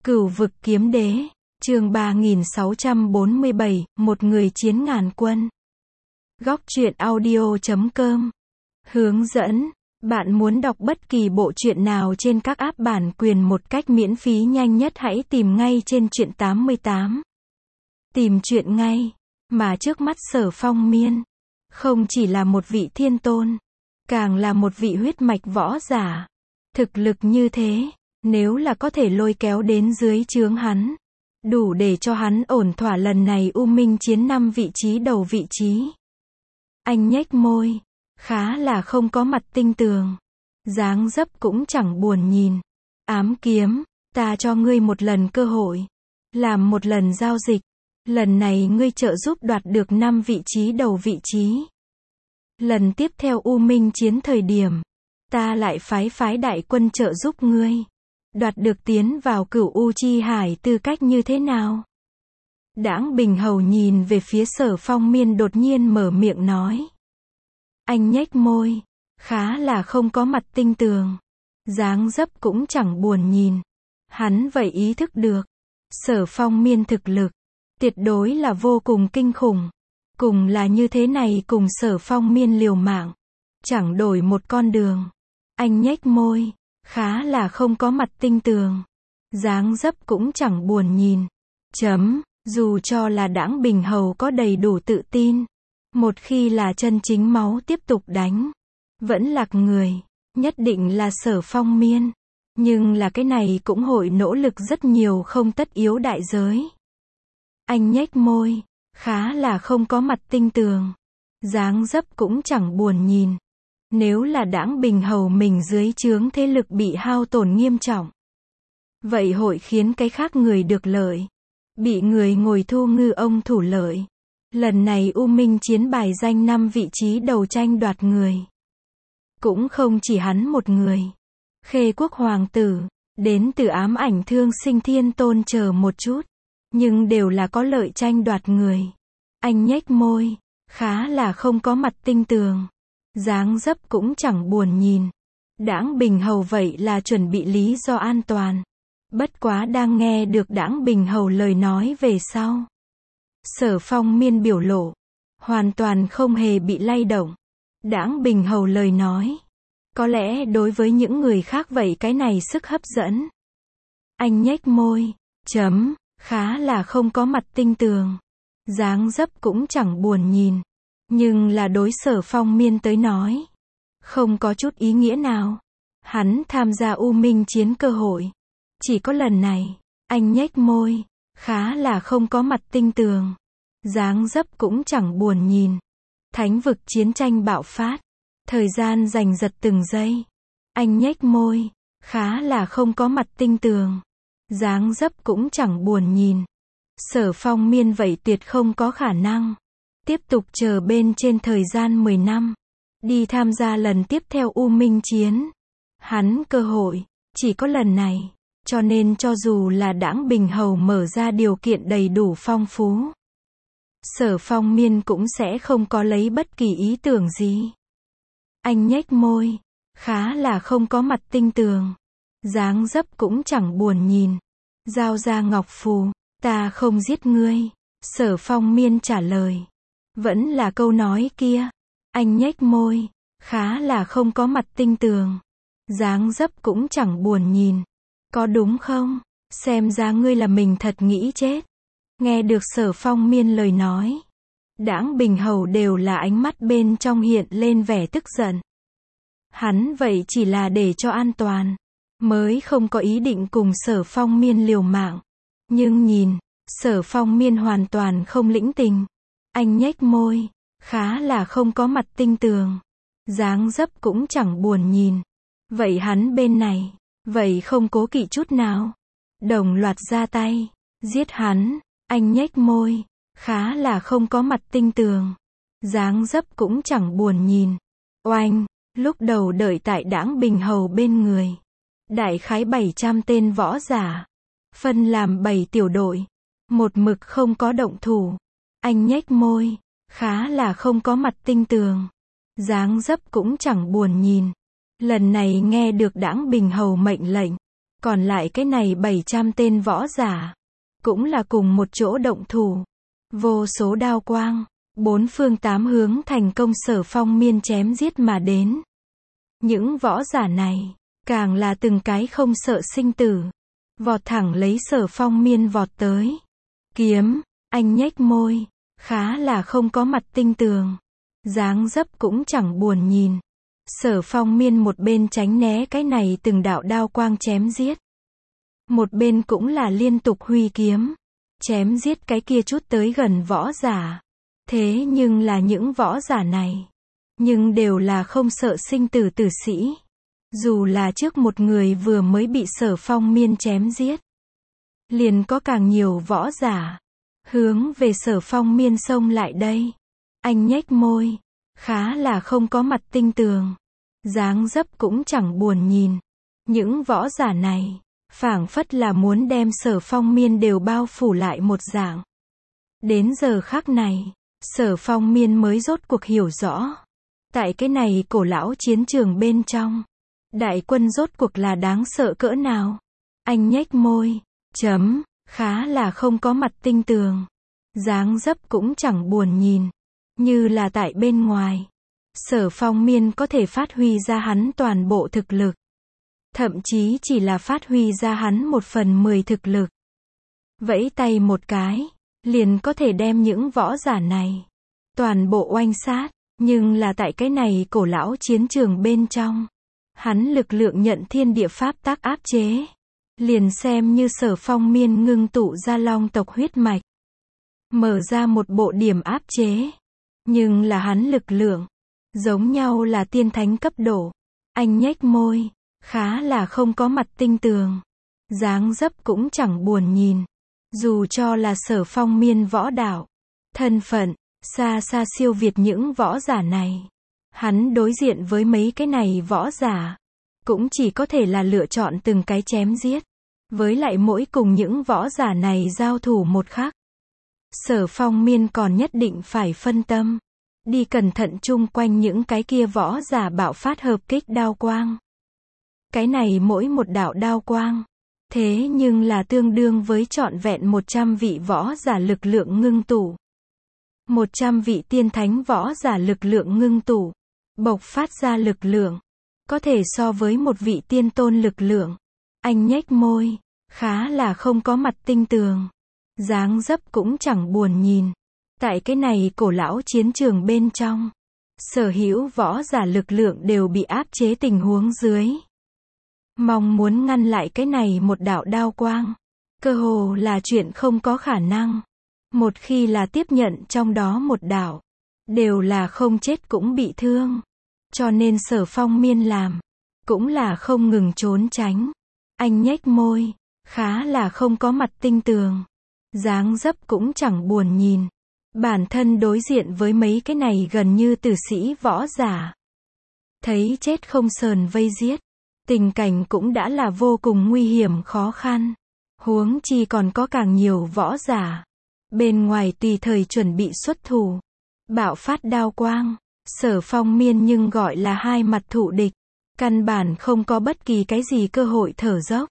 Cửu vực kiếm đế, chương 3647, một người chiến ngàn quân. Góc truyện audio.com. Hướng dẫn, bạn muốn đọc bất kỳ bộ truyện nào trên các app bản quyền một cách miễn phí nhanh nhất hãy tìm ngay trên truyện 88. Tìm truyện ngay, mà trước mắt Sở Phong Miên, không chỉ là một vị thiên tôn, càng là một vị huyết mạch võ giả. Thực lực như thế, nếu là có thể lôi kéo đến dưới trướng hắn, đủ để cho hắn ổn thỏa lần này U Minh chiến 5 vị trí đầu vị trí. Anh nhếch môi, khá là không có mặt tinh tường, dáng dấp cũng chẳng buồn nhìn. Ám kiếm, ta cho ngươi một lần cơ hội, làm một lần giao dịch, lần này ngươi trợ giúp đoạt được 5 vị trí đầu vị trí. Lần tiếp theo U Minh chiến thời điểm, ta lại phái đại quân trợ giúp ngươi đoạt được tiến vào Cửu U Chi Hải, tư cách như thế nào? Đãng Bình Hầu nhìn về phía Sở Phong Miên đột nhiên mở miệng nói. Anh nhếch môi, khá là không có mặt tinh tường, dáng dấp cũng chẳng buồn nhìn. Hắn vậy ý thức được, Sở Phong Miên thực lực tuyệt đối là vô cùng kinh khủng. Cùng là như thế này cùng Sở Phong Miên liều mạng, chẳng đổi một con đường. Anh nhếch môi, khá là không có mặt tinh tường, dáng dấp cũng chẳng buồn nhìn. Dù cho là Đãng Bình Hầu có đầy đủ tự tin, một khi là chân chính máu tiếp tục đánh, vẫn lạc người, nhất định là Sở Phong Miên. Nhưng là cái này cũng hội nỗ lực rất nhiều không tất yếu đại giới. Anh nhếch môi, khá là không có mặt tinh tường, dáng dấp cũng chẳng buồn nhìn. Nếu là Đãng Bình Hầu mình dưới trướng thế lực bị hao tổn nghiêm trọng, vậy hội khiến cái khác người được lợi, bị người ngồi thu ngư ông thủ lợi. Lần này U Minh chiến bài danh 5 vị trí đầu tranh đoạt người, cũng không chỉ hắn một người. Khê Quốc Hoàng tử, đến từ Ám Ảnh Thương Sinh Thiên Tôn chờ một chút, nhưng đều là có lợi tranh đoạt người. Anh nhếch môi, khá là không có mặt tinh tường, dáng dấp cũng chẳng buồn nhìn. Đãng Bình Hầu vậy là chuẩn bị lý do an toàn. Bất quá đang nghe được Đãng Bình Hầu lời nói về sau, Sở Phong Miên biểu lộ hoàn toàn không hề bị lay động. Đãng Bình Hầu lời nói, có lẽ đối với những người khác vậy cái này sức hấp dẫn. Anh nhếch môi, khá là không có mặt tinh tường, dáng dấp cũng chẳng buồn nhìn. Nhưng là đối Sở Phong Miên tới nói, không có chút ý nghĩa nào. Hắn tham gia U Minh chiến cơ hội chỉ có lần này. Anh nhếch môi, khá là không có mặt tinh tường, dáng dấp cũng chẳng buồn nhìn. Thánh vực chiến tranh bạo phát, thời gian giành giật từng giây. Anh nhếch môi, khá là không có mặt tinh tường, dáng dấp cũng chẳng buồn nhìn. Sở Phong Miên vậy tuyệt không có khả năng tiếp tục chờ bên trên thời gian 10 năm, đi tham gia lần tiếp theo U Minh chiến. Hắn cơ hội chỉ có lần này, cho nên cho dù là Đãng Bình Hầu mở ra điều kiện đầy đủ phong phú, Sở Phong Miên cũng sẽ không có lấy bất kỳ ý tưởng gì. Anh nhếch môi, khá là không có mặt tinh tường, dáng dấp cũng chẳng buồn nhìn. Giao ra ngọc phù, ta không giết ngươi. Sở Phong Miên trả lời, vẫn là câu nói kia. Anh nhếch môi, khá là không có mặt tinh tường, dáng dấp cũng chẳng buồn nhìn. Có đúng không? Xem ra ngươi là mình thật nghĩ chết. Nghe được Sở Phong Miên lời nói, Đãng Bình Hầu đều là ánh mắt bên trong hiện lên vẻ tức giận. Hắn vậy chỉ là để cho an toàn, mới không có ý định cùng Sở Phong Miên liều mạng. Nhưng nhìn, Sở Phong Miên hoàn toàn không lĩnh tình. Anh nhếch môi, khá là không có mặt tinh tường, dáng dấp cũng chẳng buồn nhìn. Vậy hắn bên này, vậy không cố kỵ chút nào, đồng loạt ra tay, giết hắn. Anh nhếch môi, khá là không có mặt tinh tường, dáng dấp cũng chẳng buồn nhìn. Oanh, lúc đầu đợi tại Đãng Bình Hầu bên người, đại khái 700 tên võ giả, phân làm 7 tiểu đội, một mực không có động thủ. Anh nhếch môi, khá là không có mặt tinh tường, dáng dấp cũng chẳng buồn nhìn. Lần này nghe được Đãng Bình Hầu mệnh lệnh, Còn lại cái này 700 tên võ giả, cũng là cùng một chỗ động thủ. Vô số đao quang, bốn phương tám hướng thành công Sở Phong Miên chém giết mà đến. Những võ giả này, càng là từng cái không sợ sinh tử. Vọt thẳng lấy Sở Phong Miên vọt tới. Kiếm, anh nhếch môi, khá là không có mặt tinh tường. Dáng dấp cũng chẳng buồn nhìn. Sở Phong Miên một bên tránh né cái này từng đạo đao quang chém giết. Một bên cũng là liên tục huy kiếm. Chém giết cái kia chút tới gần võ giả. Thế nhưng là những võ giả này. Nhưng đều là không sợ sinh tử tử sĩ. Dù là trước một người vừa mới bị Sở Phong Miên chém giết. Liền có càng nhiều võ giả. Hướng về Sở Phong Miên xông lại đây. Anh nhếch môi. Khá là không có mặt tinh tường. Dáng dấp cũng chẳng buồn nhìn. Những võ giả này, phảng phất là muốn đem Sở Phong Miên đều bao phủ lại một dạng. Đến giờ khắc này, Sở Phong Miên mới rốt cuộc hiểu rõ. Tại cái này cổ lão chiến trường bên trong, đại quân rốt cuộc là đáng sợ cỡ nào. Anh nhếch môi, khá là không có mặt tinh tường. Dáng dấp cũng chẳng buồn nhìn. Như là tại bên ngoài. Sở Phong Miên có thể phát huy ra hắn toàn bộ thực lực. Thậm chí chỉ là phát huy ra hắn 1/10 thực lực. Vẫy tay một cái, liền có thể đem những võ giả này toàn bộ oanh sát. Nhưng là tại cái này cổ lão chiến trường bên trong, hắn lực lượng nhận thiên địa pháp tắc áp chế. Liền xem như Sở Phong Miên ngưng tụ ra long tộc huyết mạch, mở ra một bộ điểm áp chế. Nhưng là hắn lực lượng, giống nhau là tiên thánh cấp độ. Anh nhếch môi, khá là không có mặt tinh tường. Dáng dấp cũng chẳng buồn nhìn. Dù cho là Sở Phong Miên võ đạo, thân phận, xa xa siêu việt những võ giả này. Hắn đối diện với mấy cái này võ giả, cũng chỉ có thể là lựa chọn từng cái chém giết. Với lại mỗi cùng những võ giả này giao thủ một khắc. Sở Phong Miên còn nhất định phải phân tâm. Đi cẩn thận chung quanh những cái kia võ giả bạo phát hợp kích đao quang. Cái này mỗi một đạo đao quang. Thế nhưng là tương đương với trọn vẹn 100 vị võ giả lực lượng ngưng tụ. 100 vị tiên thánh võ giả lực lượng ngưng tụ. Bộc phát ra lực lượng. Có thể so với một vị tiên tôn lực lượng. Anh nhếch môi. Khá là không có mặt tinh tường. Dáng dấp cũng chẳng buồn nhìn. Tại cái này cổ lão chiến trường bên trong, sở hữu võ giả lực lượng đều bị áp chế tình huống dưới. Mong muốn ngăn lại cái này một đạo đao quang, cơ hồ là chuyện không có khả năng. Một khi là tiếp nhận trong đó một đạo, đều là không chết cũng bị thương. Cho nên Sở Phong Miên làm, cũng là không ngừng trốn tránh. Anh nhếch môi, khá là không có mặt tinh tường. Dáng dấp cũng chẳng buồn nhìn. Bản thân đối diện với mấy cái này gần như tử sĩ võ giả. Thấy chết không sờn vây giết. Tình cảnh cũng đã là vô cùng nguy hiểm khó khăn. Huống chi còn có càng nhiều võ giả. Bên ngoài tùy thời chuẩn bị xuất thủ. Bạo phát đao quang. Sở Phong Miên nhưng gọi là hai mặt thụ địch. Căn bản không có bất kỳ cái gì cơ hội thở dốc.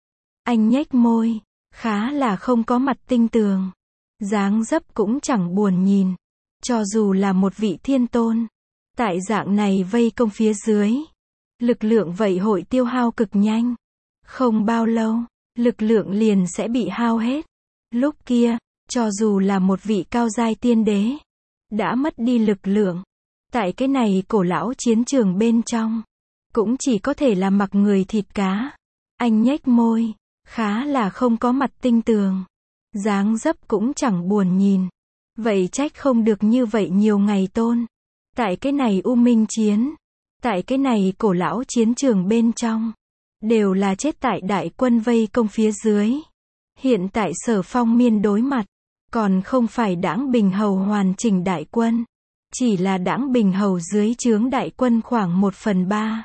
Anh nhếch môi. Khá là không có mặt tinh tường. Dáng dấp cũng chẳng buồn nhìn. Cho dù là một vị thiên tôn. Tại dạng này vây công phía dưới. Lực lượng vậy hội tiêu hao cực nhanh. Không bao lâu, lực lượng liền sẽ bị hao hết. Lúc kia, cho dù là một vị cao giai tiên đế. Đã mất đi lực lượng. Tại cái này cổ lão chiến trường bên trong. Cũng chỉ có thể là mặc người thịt cá. Anh nhếch môi. Khá là không có mặt tinh tường. Dáng dấp cũng chẳng buồn nhìn. Vậy trách không được như vậy nhiều ngày tôn. Tại cái này u minh chiến. Tại cái này cổ lão chiến trường bên trong. Đều là chết tại đại quân vây công phía dưới. Hiện tại Sở Phong Miên đối mặt. Còn không phải Đãng Bình Hầu hoàn chỉnh đại quân. Chỉ là Đãng Bình Hầu dưới trướng đại quân khoảng 1/3.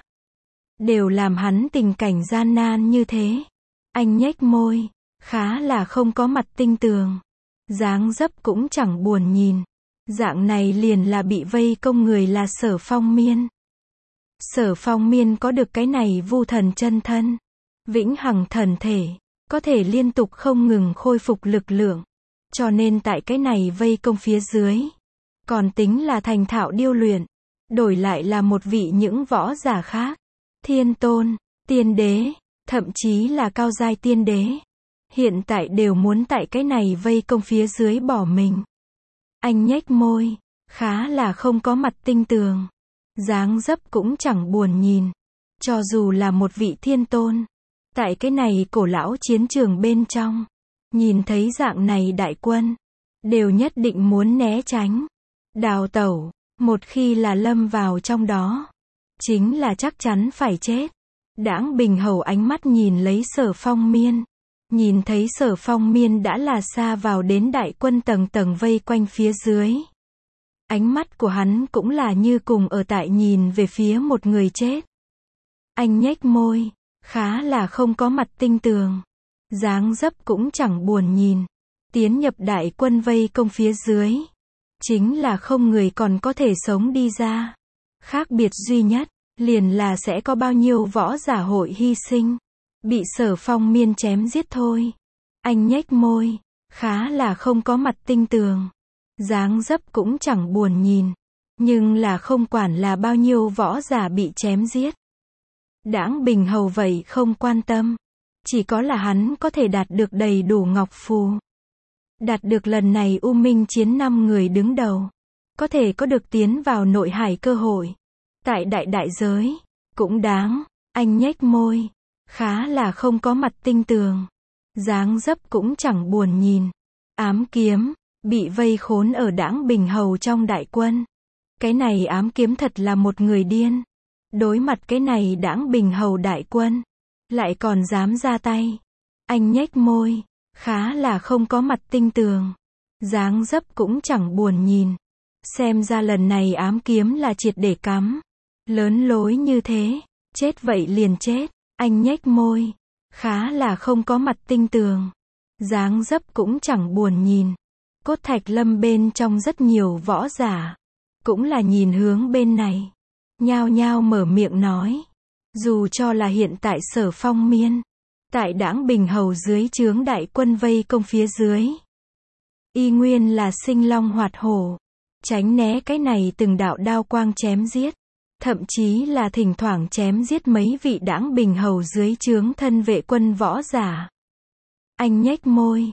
Đều làm hắn tình cảnh gian nan như thế. Anh nhếch môi. Khá là không có mặt tinh tường. Dáng dấp cũng chẳng buồn nhìn. Dạng này liền là bị vây công người là Sở Phong Miên. Sở Phong Miên có được cái này vu thần chân thân. vĩnh hằng thần thể, có thể liên tục không ngừng khôi phục lực lượng. Cho nên tại cái này vây công phía dưới, còn tính là thành thạo điêu luyện, đổi lại là một vị những võ giả khác, thiên tôn, tiên đế, thậm chí là cao giai tiên đế, hiện tại đều muốn tại cái này vây công phía dưới bỏ mình. Anh nhếch môi, khá là không có mặt tinh tường, dáng dấp cũng chẳng buồn nhìn. Cho dù là một vị thiên tôn, tại cái này cổ lão chiến trường bên trong, nhìn thấy dạng này đại quân, đều nhất định muốn né tránh, đào tẩu, một khi là lâm vào trong đó, chính là chắc chắn phải chết. Đãng Bình Hầu ánh mắt nhìn lấy Sở Phong Miên, nhìn thấy Sở Phong Miên đã là xa vào đến đại quân tầng tầng vây quanh phía dưới. Ánh mắt của hắn cũng là như cùng ở tại nhìn về phía một người chết. Anh nhếch môi, khá là không có mặt tinh tường, dáng dấp cũng chẳng buồn nhìn, tiến nhập đại quân vây công phía dưới, chính là không người còn có thể sống đi ra. Khác biệt duy nhất, liền là sẽ có bao nhiêu võ giả hội hy sinh, bị Sở Phong Miên chém giết thôi. Anh nhếch môi, khá là không có mặt tinh tường, dáng dấp cũng chẳng buồn nhìn, nhưng là không quản là bao nhiêu võ giả bị chém giết. Đãng Bình Hầu vậy không quan tâm, chỉ có là hắn có thể đạt được đầy đủ ngọc phù. Đạt được lần này U Minh chiến 5 người đứng đầu, có thể có được tiến vào nội hải cơ hội. Tại đại giới, cũng đáng. Anh nhếch môi, khá là không có mặt tinh tường, dáng dấp cũng chẳng buồn nhìn. Ám kiếm, bị vây khốn ở Đãng Bình Hầu trong đại quân. Cái này ám kiếm thật là một người điên. Đối mặt cái này Đãng Bình Hầu đại quân, lại còn dám ra tay. Anh nhếch môi, khá là không có mặt tinh tường, dáng dấp cũng chẳng buồn nhìn. Xem ra lần này ám kiếm là triệt để cắm. Lớn lối như thế, chết vậy liền chết. Anh nhếch môi, khá là không có mặt tinh tường, dáng dấp cũng chẳng buồn nhìn. Cốt Thạch Lâm bên trong rất nhiều võ giả, cũng là nhìn hướng bên này, nhao nhao mở miệng nói. Dù cho là hiện tại Sở Phong Miên, tại Đãng Bình Hầu dưới trướng đại quân vây công phía dưới, y nguyên là sinh long hoạt hổ, tránh né cái này từng đạo đao quang chém giết, thậm chí là thỉnh thoảng chém giết mấy vị Đãng Bình Hầu dưới trướng thân vệ quân võ giả. Anh nhếch môi,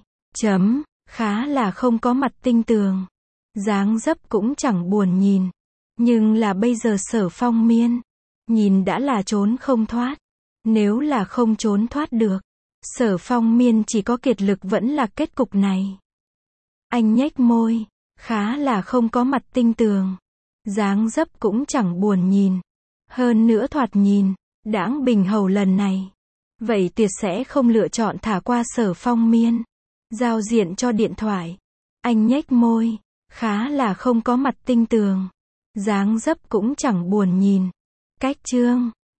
khá là không có mặt tinh tường, dáng dấp cũng chẳng buồn nhìn, nhưng là bây giờ Sở Phong Miên, nhìn đã là trốn không thoát. Nếu là không trốn thoát được, Sở Phong Miên chỉ có kiệt lực vẫn là kết cục này. Anh nhếch môi, khá là không có mặt tinh tường, dáng dấp cũng chẳng buồn nhìn. Hơn nữa thoạt nhìn, Đãng Bình Hầu lần này, vậy tuyệt sẽ không lựa chọn thả qua Sở Phong Miên, giao diện cho điện thoại. Anh nhếch môi, khá là không có mặt tinh tường, dáng dấp cũng chẳng buồn nhìn. Cách chương